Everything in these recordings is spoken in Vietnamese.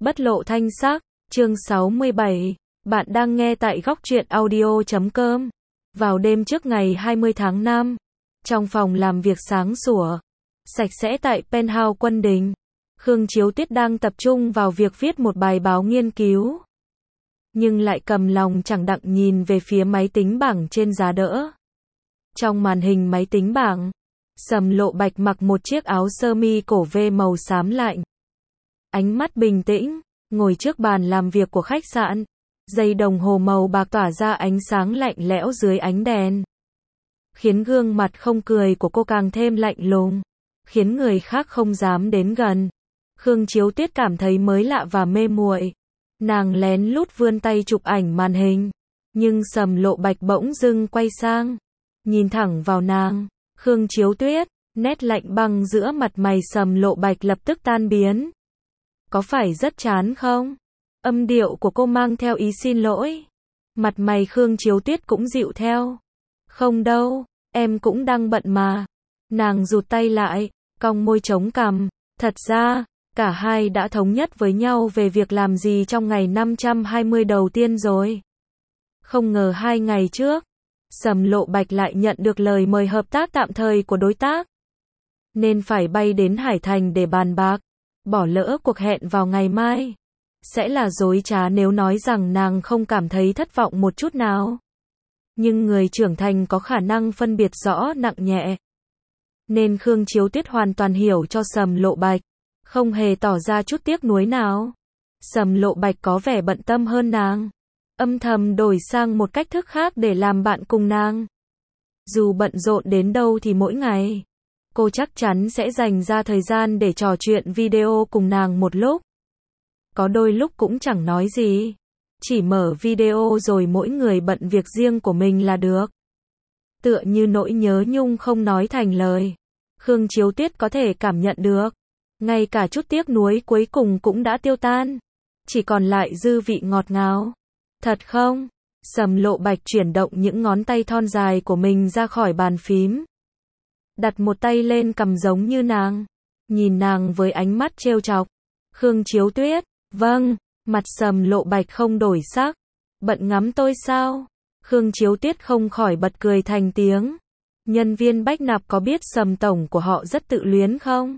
Bất lộ thanh sắc, chương 67. Bạn đang nghe tại góc truyện audio.com. Vào đêm trước ngày 20 tháng 5, trong phòng làm việc sáng sủa, sạch sẽ tại penthouse Quân Đình, Khương Chiếu Tuyết đang tập trung vào việc viết một bài báo nghiên cứu. Nhưng lại cầm lòng chẳng đặng nhìn về phía máy tính bảng trên giá đỡ. Trong màn hình máy tính bảng, Sầm Lộ Bạch mặc một chiếc áo sơ mi cổ V màu xám lạnh. Ánh mắt bình tĩnh, ngồi trước bàn làm việc của khách sạn. Dây đồng hồ màu bạc tỏa ra ánh sáng lạnh lẽo dưới ánh đèn, khiến gương mặt không cười của cô càng thêm lạnh lùng, khiến người khác không dám đến gần. Khương Chiếu Tuyết cảm thấy mới lạ và mê muội. Nàng lén lút vươn tay chụp ảnh màn hình, nhưng Sầm Lộ Bạch bỗng dưng quay sang, nhìn thẳng vào nàng. Khương Chiếu Tuyết, nét lạnh băng giữa mặt mày Sầm Lộ Bạch lập tức tan biến. Có phải rất chán không? Âm điệu của cô mang theo ý xin lỗi. Mặt mày Khương Chiếu Tuyết cũng dịu theo. Không đâu, em cũng đang bận mà. Nàng rụt tay lại, cong môi chống cằm. Thật ra, cả hai đã thống nhất với nhau về việc làm gì trong ngày 520 đầu tiên rồi. Không ngờ 2 ngày trước, Sầm Lộ Bạch lại nhận được lời mời hợp tác tạm thời của đối tác, nên phải bay đến Hải Thành để bàn bạc. Bỏ lỡ cuộc hẹn vào ngày mai sẽ là dối trá nếu nói rằng nàng không cảm thấy thất vọng một chút nào. Nhưng người trưởng thành có khả năng phân biệt rõ nặng nhẹ, nên Khương Chiếu Tuyết hoàn toàn hiểu cho Sầm Lộ Bạch, không hề tỏ ra chút tiếc nuối nào. Sầm Lộ Bạch có vẻ bận tâm hơn nàng, âm thầm đổi sang một cách thức khác để làm bạn cùng nàng. Dù bận rộn đến đâu thì mỗi ngày, cô chắc chắn sẽ dành ra thời gian để trò chuyện video cùng nàng một lúc. Có đôi lúc cũng chẳng nói gì, chỉ mở video rồi mỗi người bận việc riêng của mình là được. Tựa như nỗi nhớ nhung không nói thành lời, Khương Chiếu Tuyết có thể cảm nhận được. Ngay cả chút tiếc nuối cuối cùng cũng đã tiêu tan, chỉ còn lại dư vị ngọt ngào. Thật không? Sầm Lộ Bạch chuyển động những ngón tay thon dài của mình ra khỏi bàn phím, đặt một tay lên cằm giống như nàng, nhìn nàng với ánh mắt trêu chọc. Khương Chiếu Tuyết, vâng. Mặt Sầm Lộ Bạch không đổi sắc. Bận ngắm tôi sao? Khương Chiếu Tuyết không khỏi bật cười thành tiếng. Nhân viên Bách Nạp có biết Sầm tổng của họ rất tự luyến không?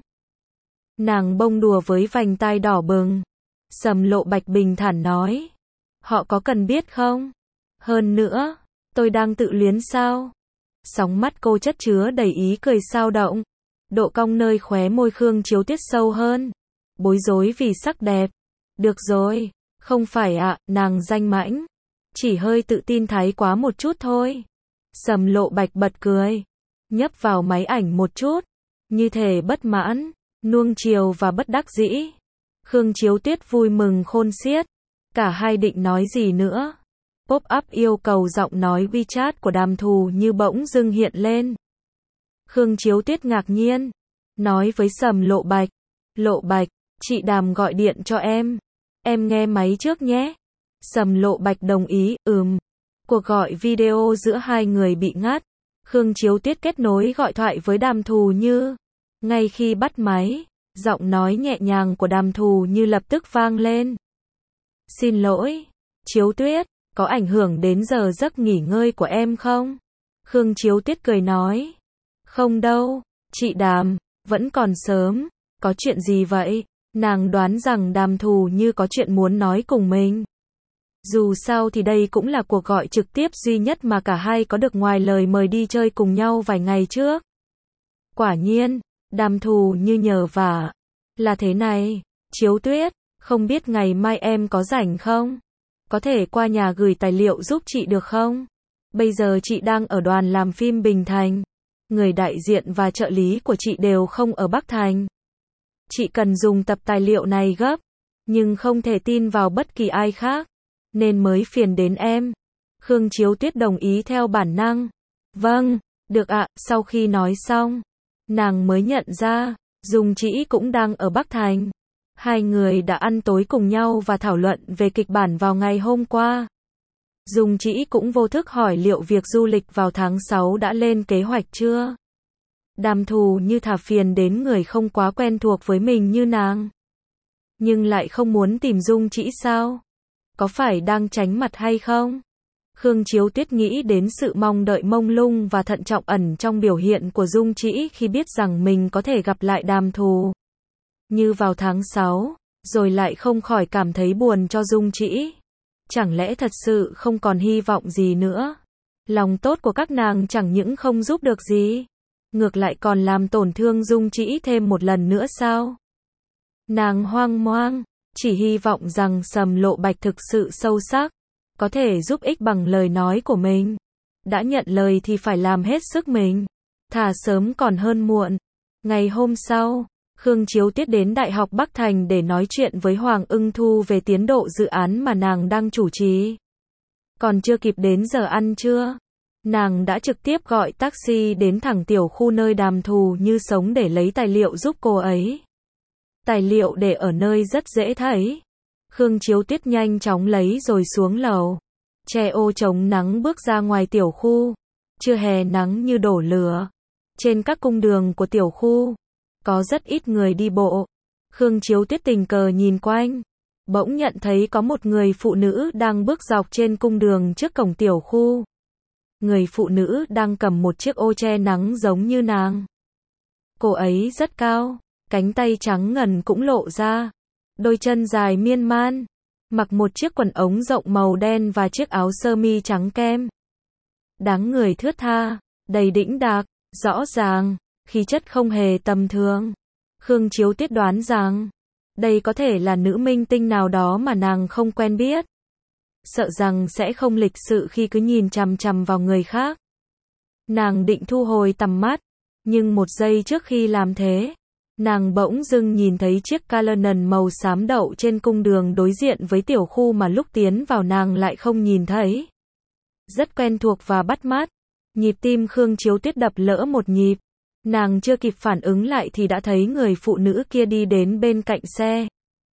Nàng bông đùa với vành tai đỏ bừng. Sầm Lộ Bạch bình thản nói. Họ có cần biết không? Hơn nữa, tôi đang tự luyến sao? Sóng mắt cô chất chứa đầy ý cười sao động. Độ cong nơi khóe môi Khương Chiếu Tuyết sâu hơn. Bối rối vì sắc đẹp. Được rồi, không phải ạ, nàng danh mãnh. Chỉ hơi tự tin thái quá một chút thôi. Sầm Lộ Bạch bật cười, nhấp vào máy ảnh một chút, như thể bất mãn, nuông chiều và bất đắc dĩ. Khương Chiếu Tuyết vui mừng khôn xiết. Cả hai định nói gì nữa. Pop-up yêu cầu giọng nói WeChat của Đàm Thù Như bỗng dưng hiện lên. Khương Chiếu Tuyết ngạc nhiên, nói với Sầm Lộ Bạch. Lộ Bạch, chị Đàm gọi điện cho em nghe máy trước nhé. Sầm Lộ Bạch đồng ý, Cuộc gọi video giữa hai người bị ngắt. Khương Chiếu Tuyết kết nối gọi thoại với Đàm Thù Như. Ngay khi bắt máy, giọng nói nhẹ nhàng của Đàm Thù Như lập tức vang lên. Xin lỗi, Chiếu Tuyết, có ảnh hưởng đến giờ giấc nghỉ ngơi của em không? Khương Chiếu Tuyết cười nói. Không đâu, chị Đàm, vẫn còn sớm. Có chuyện gì vậy? Nàng đoán rằng Đàm Thù Như có chuyện muốn nói cùng mình. Dù sao thì đây cũng là cuộc gọi trực tiếp duy nhất mà cả hai có được ngoài lời mời đi chơi cùng nhau vài ngày trước. Quả nhiên, Đàm Thù Như nhờ vả. Là thế này, Chiếu Tuyết, không biết ngày mai em có rảnh không? Có thể qua nhà gửi tài liệu giúp chị được không? Bây giờ chị đang ở đoàn làm phim Bình Thành. Người đại diện và trợ lý của chị đều không ở Bắc Thành. Chị cần dùng tập tài liệu này gấp, nhưng không thể tin vào bất kỳ ai khác, nên mới phiền đến em. Khương Chiếu Tuyết đồng ý theo bản năng. Vâng, được ạ. Sau khi nói xong, nàng mới nhận ra, Dung Trĩ cũng đang ở Bắc Thành. Hai người đã ăn tối cùng nhau và thảo luận về kịch bản vào ngày hôm qua. Dung Trĩ cũng vô thức hỏi liệu việc du lịch vào tháng 6 đã lên kế hoạch chưa. Đàm Thù Như thà phiền đến người không quá quen thuộc với mình như nàng. nhưng lại không muốn tìm Dung Trĩ sao? Có phải đang tránh mặt hay không? Khương Chiếu Tuyết nghĩ đến sự mong đợi mông lung và thận trọng ẩn trong biểu hiện của Dung Trĩ khi biết rằng mình có thể gặp lại Đàm Thù. Như vào tháng 6, rồi lại không khỏi cảm thấy buồn cho Dung Trĩ. Chẳng lẽ thật sự không còn hy vọng gì nữa? Lòng tốt của các nàng chẳng những không giúp được gì, ngược lại còn làm tổn thương Dung Trĩ thêm một lần nữa sao? Nàng hoang mang, chỉ hy vọng rằng Sầm Lộ Bạch thực sự sâu sắc, có thể giúp ích bằng lời nói của mình. Đã nhận lời thì phải làm hết sức mình, thà sớm còn hơn muộn. Ngày hôm sau, Khương Chiếu Tuyết đến Đại học Bắc Thành để nói chuyện với Hoàng Ưng Thu về tiến độ dự án mà nàng đang chủ trì. Còn chưa kịp đến giờ ăn trưa, nàng đã trực tiếp gọi taxi đến thẳng tiểu khu nơi Đàm Thù Như sống để lấy tài liệu giúp cô ấy. Tài liệu để ở nơi rất dễ thấy. Khương Chiếu Tuyết nhanh chóng lấy rồi xuống lầu. Che ô chống nắng bước ra ngoài tiểu khu. Trưa hè nắng như đổ lửa. Trên các cung đường của tiểu khu, có rất ít người đi bộ. Khương Chiếu Tuyết tình cờ nhìn quanh, bỗng nhận thấy có một người phụ nữ đang bước dọc trên cung đường trước cổng tiểu khu. Người phụ nữ đang cầm một chiếc ô che nắng giống như nàng. Cô ấy rất cao, cánh tay trắng ngần cũng lộ ra, đôi chân dài miên man, mặc một chiếc quần ống rộng màu đen và chiếc áo sơ mi trắng kem. Dáng người thướt tha, đầy đĩnh đạc, rõ ràng, khí chất không hề tầm thường. Khương Chiếu Tuyết đoán rằng, đây có thể là nữ minh tinh nào đó mà nàng không quen biết. Sợ rằng sẽ không lịch sự khi cứ nhìn chằm chằm vào người khác. Nàng định thu hồi tầm mắt, nhưng một giây trước khi làm thế, nàng bỗng dưng nhìn thấy chiếc Canon màu xám đậu trên cung đường đối diện với tiểu khu mà lúc tiến vào nàng lại không nhìn thấy. Rất quen thuộc và bắt mắt. Nhịp tim Khương Chiếu Tuyết đập lỡ một nhịp. Nàng chưa kịp phản ứng lại thì đã thấy người phụ nữ kia đi đến bên cạnh xe.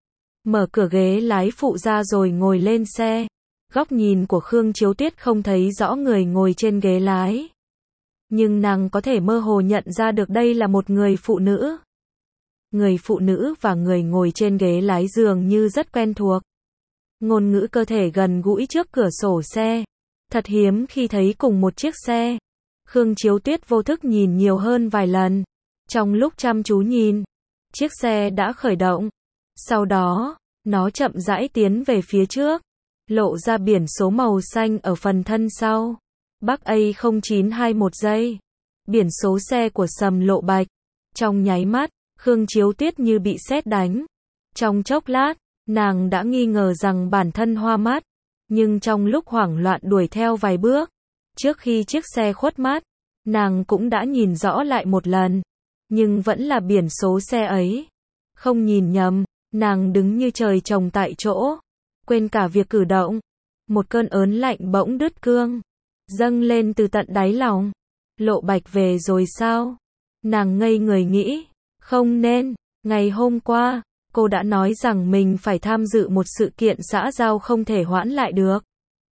Mở cửa ghế lái phụ ra rồi ngồi lên xe. Góc nhìn của Khương Chiếu Tuyết không thấy rõ người ngồi trên ghế lái. Nhưng nàng có thể mơ hồ nhận ra được đây là một người phụ nữ. Người phụ nữ và người ngồi trên ghế lái dường như rất quen thuộc. Ngôn ngữ cơ thể gần gũi trước cửa sổ xe. Thật hiếm khi thấy cùng một chiếc xe. Khương Chiếu Tuyết vô thức nhìn nhiều hơn vài lần. Trong lúc chăm chú nhìn, chiếc xe đã khởi động. Sau đó, nó chậm rãi tiến về phía trước, lộ ra biển số màu xanh ở phần thân sau. Bắc A0921 giây. Biển số xe của Sầm Lộ Bạch. Trong nháy mắt, Khương Chiếu Tuyết như bị sét đánh. Trong chốc lát, nàng đã nghi ngờ rằng bản thân hoa mắt. Nhưng trong lúc hoảng loạn đuổi theo vài bước, trước khi chiếc xe khuất mắt, nàng cũng đã nhìn rõ lại một lần. Nhưng vẫn là biển số xe ấy. Không nhìn nhầm, nàng đứng như trời trồng tại chỗ. Quên cả việc cử động. Một cơn ớn lạnh bỗng đứt cương, dâng lên từ tận đáy lòng. Lộ Bạch về rồi sao? Nàng ngây người nghĩ. Không nên, ngày hôm qua, cô đã nói rằng mình phải tham dự một sự kiện xã giao không thể hoãn lại được.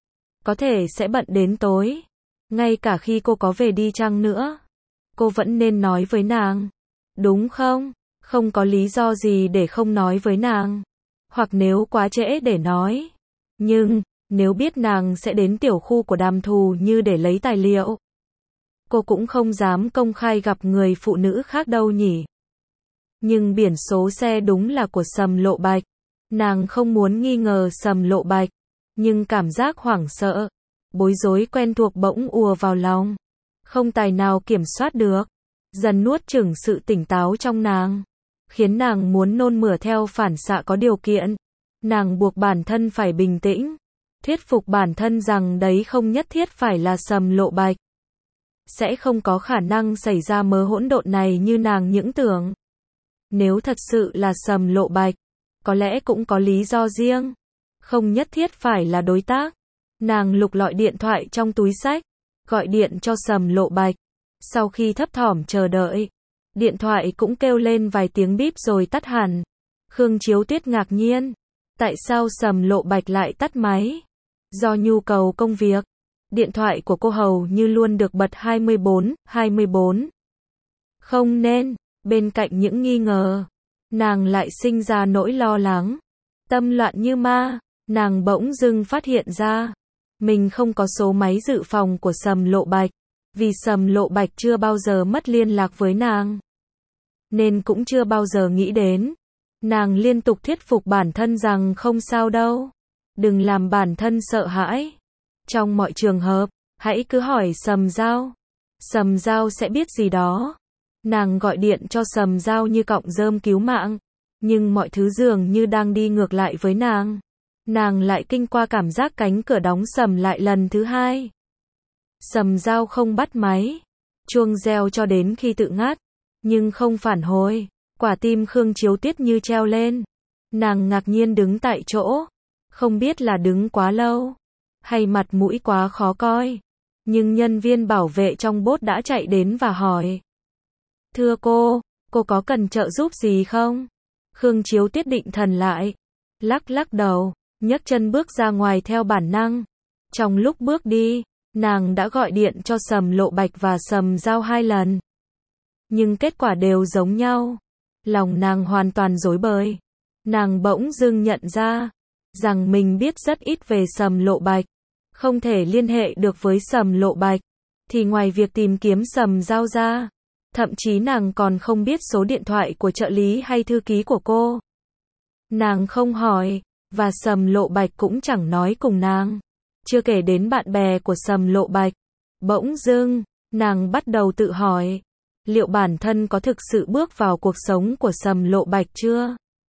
Có thể sẽ bận đến tối. Ngay cả khi cô có về đi chăng nữa, cô vẫn nên nói với nàng. Đúng không? Không có lý do gì để không nói với nàng. Hoặc nếu quá trễ để nói. Nhưng, nếu biết nàng sẽ đến tiểu khu của Đàm Thù Như để lấy tài liệu, cô cũng không dám công khai gặp người phụ nữ khác đâu nhỉ. Nhưng biển số xe đúng là của Sầm Lộ Bạch. Nàng không muốn nghi ngờ Sầm Lộ Bạch, nhưng cảm giác hoảng sợ, bối rối quen thuộc bỗng ùa vào lòng. Không tài nào kiểm soát được, dần nuốt chửng sự tỉnh táo trong nàng, khiến nàng muốn nôn mửa theo phản xạ có điều kiện. Nàng buộc bản thân phải bình tĩnh, thuyết phục bản thân rằng đấy không nhất thiết phải là Sầm Lộ Bạch. Sẽ không có khả năng xảy ra mớ hỗn độn này như nàng những tưởng. Nếu thật sự là Sầm Lộ Bạch, có lẽ cũng có lý do riêng. Không nhất thiết phải là đối tác. Nàng lục lọi điện thoại trong túi xách, gọi điện cho Sầm Lộ Bạch. Sau khi thấp thỏm chờ đợi, điện thoại cũng kêu lên vài tiếng bíp rồi tắt hẳn. Khương Chiếu Tuyết ngạc nhiên. Tại sao Sầm Lộ Bạch lại tắt máy? Do nhu cầu công việc. Điện thoại của cô hầu như luôn được bật 24/24. Không nên. Bên cạnh những nghi ngờ, nàng lại sinh ra nỗi lo lắng. Tâm loạn như ma, nàng bỗng dưng phát hiện ra, mình không có số máy dự phòng của Sầm Lộ Bạch, vì Sầm Lộ Bạch chưa bao giờ mất liên lạc với nàng, nên cũng chưa bao giờ nghĩ đến. Nàng liên tục thuyết phục bản thân rằng không sao đâu, đừng làm bản thân sợ hãi. Trong mọi trường hợp, hãy cứ hỏi Sầm Giao. Sầm Giao sẽ biết gì đó. Nàng gọi điện cho Sầm Giao như cọng rơm cứu mạng, nhưng mọi thứ dường như đang đi ngược lại với nàng. Nàng lại kinh qua cảm giác cánh cửa đóng sầm lại lần thứ hai. Sầm Giao không bắt máy, chuông reo cho đến khi tự ngắt, nhưng không phản hồi. Quả tim Khương Chiếu Tiết như treo lên. Nàng ngạc nhiên đứng tại chỗ, không biết là đứng quá lâu, hay mặt mũi quá khó coi. Nhưng nhân viên bảo vệ trong bốt đã chạy đến và hỏi. Thưa cô có cần trợ giúp gì không? Khương Chiếu Tiết định thần lại, lắc lắc đầu, nhấc chân bước ra ngoài theo bản năng. Trong lúc bước đi, nàng đã gọi điện cho Sầm Lộ Bạch và Sầm Giao 2 lần. Nhưng kết quả đều giống nhau. Lòng nàng hoàn toàn rối bời. Nàng bỗng dưng nhận ra rằng mình biết rất ít về Sầm Lộ Bạch, không thể liên hệ được với Sầm Lộ Bạch, thì ngoài việc tìm kiếm Sầm Giao ra, thậm chí nàng còn không biết số điện thoại của trợ lý hay thư ký của cô. Nàng không hỏi, và Sầm Lộ Bạch cũng chẳng nói cùng nàng. Chưa kể đến bạn bè của Sầm Lộ Bạch. Bỗng dưng, nàng bắt đầu tự hỏi, liệu bản thân có thực sự bước vào cuộc sống của Sầm Lộ Bạch chưa?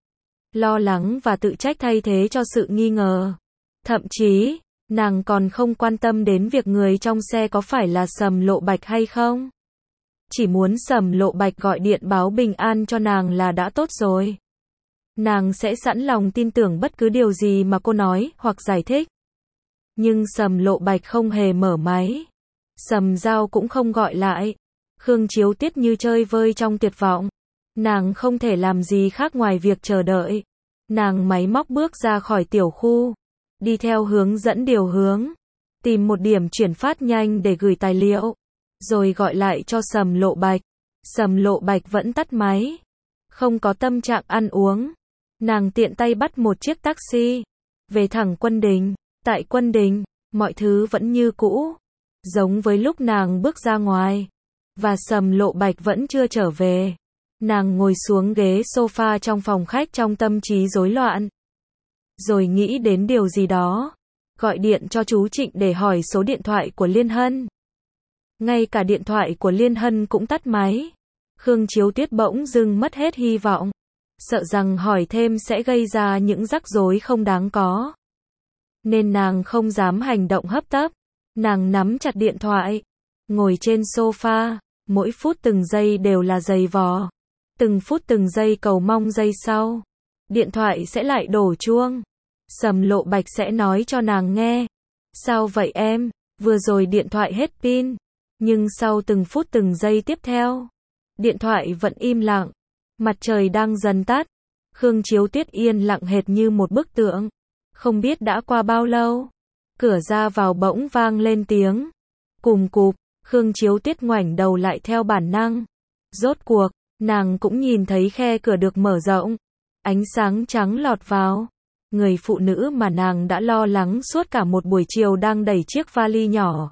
Lo lắng và tự trách thay thế cho sự nghi ngờ. Thậm chí, nàng còn không quan tâm đến việc người trong xe có phải là Sầm Lộ Bạch hay không. Chỉ muốn Sầm Lộ Bạch gọi điện báo bình an cho nàng là đã tốt rồi. Nàng sẽ sẵn lòng tin tưởng bất cứ điều gì mà cô nói hoặc giải thích. Nhưng Sầm Lộ Bạch không hề mở máy. Sầm Giao cũng không gọi lại. Khương Chiếu Tiết như chơi vơi trong tuyệt vọng. Nàng không thể làm gì khác ngoài việc chờ đợi. Nàng máy móc bước ra khỏi tiểu khu, đi theo hướng dẫn điều hướng, tìm một điểm chuyển phát nhanh để gửi tài liệu, rồi gọi lại cho Sầm Lộ Bạch. Sầm Lộ Bạch vẫn tắt máy, không có tâm trạng ăn uống. Nàng tiện tay bắt một chiếc taxi, về thẳng Quân Đình. Tại Quân Đình, mọi thứ vẫn như cũ, giống với lúc nàng bước ra ngoài, và Sầm Lộ Bạch vẫn chưa trở về. Nàng ngồi xuống ghế sofa trong phòng khách trong tâm trí rối loạn. Rồi nghĩ đến điều gì đó, gọi điện cho chú Trịnh để hỏi số điện thoại của Liên Hân. Ngay cả điện thoại của Liên Hân cũng tắt máy. Khương Chiếu Tiết bỗng dưng mất hết hy vọng, sợ rằng hỏi thêm sẽ gây ra những rắc rối không đáng có. Nên nàng không dám hành động hấp tấp. Nàng nắm chặt điện thoại, ngồi trên sofa, mỗi phút từng giây đều là giày vò. Từng phút từng giây cầu mong giây sau, điện thoại sẽ lại đổ chuông. Sầm Lộ Bạch sẽ nói cho nàng nghe. Sao vậy em? Vừa rồi điện thoại hết pin. Nhưng sau từng phút từng giây tiếp theo, điện thoại vẫn im lặng. Mặt trời đang dần tắt. Khương Chiếu Tiết yên lặng hệt như một bức tượng. Không biết đã qua bao lâu, cửa ra vào bỗng vang lên tiếng cùm cụp. Khương Chiếu Tiết ngoảnh đầu lại theo bản năng. Rốt cuộc, nàng cũng nhìn thấy khe cửa được mở rộng. Ánh sáng trắng lọt vào. Người phụ nữ mà nàng đã lo lắng suốt cả một buổi chiều đang đẩy chiếc vali nhỏ.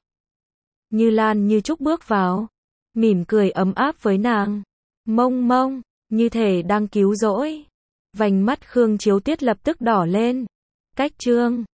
Như Lan Như Trúc bước vào, mỉm cười ấm áp với nàng. Mông mông, như thể đang cứu rỗi. Vành mắt Khương Chiếu Tiết lập tức đỏ lên. Cách chương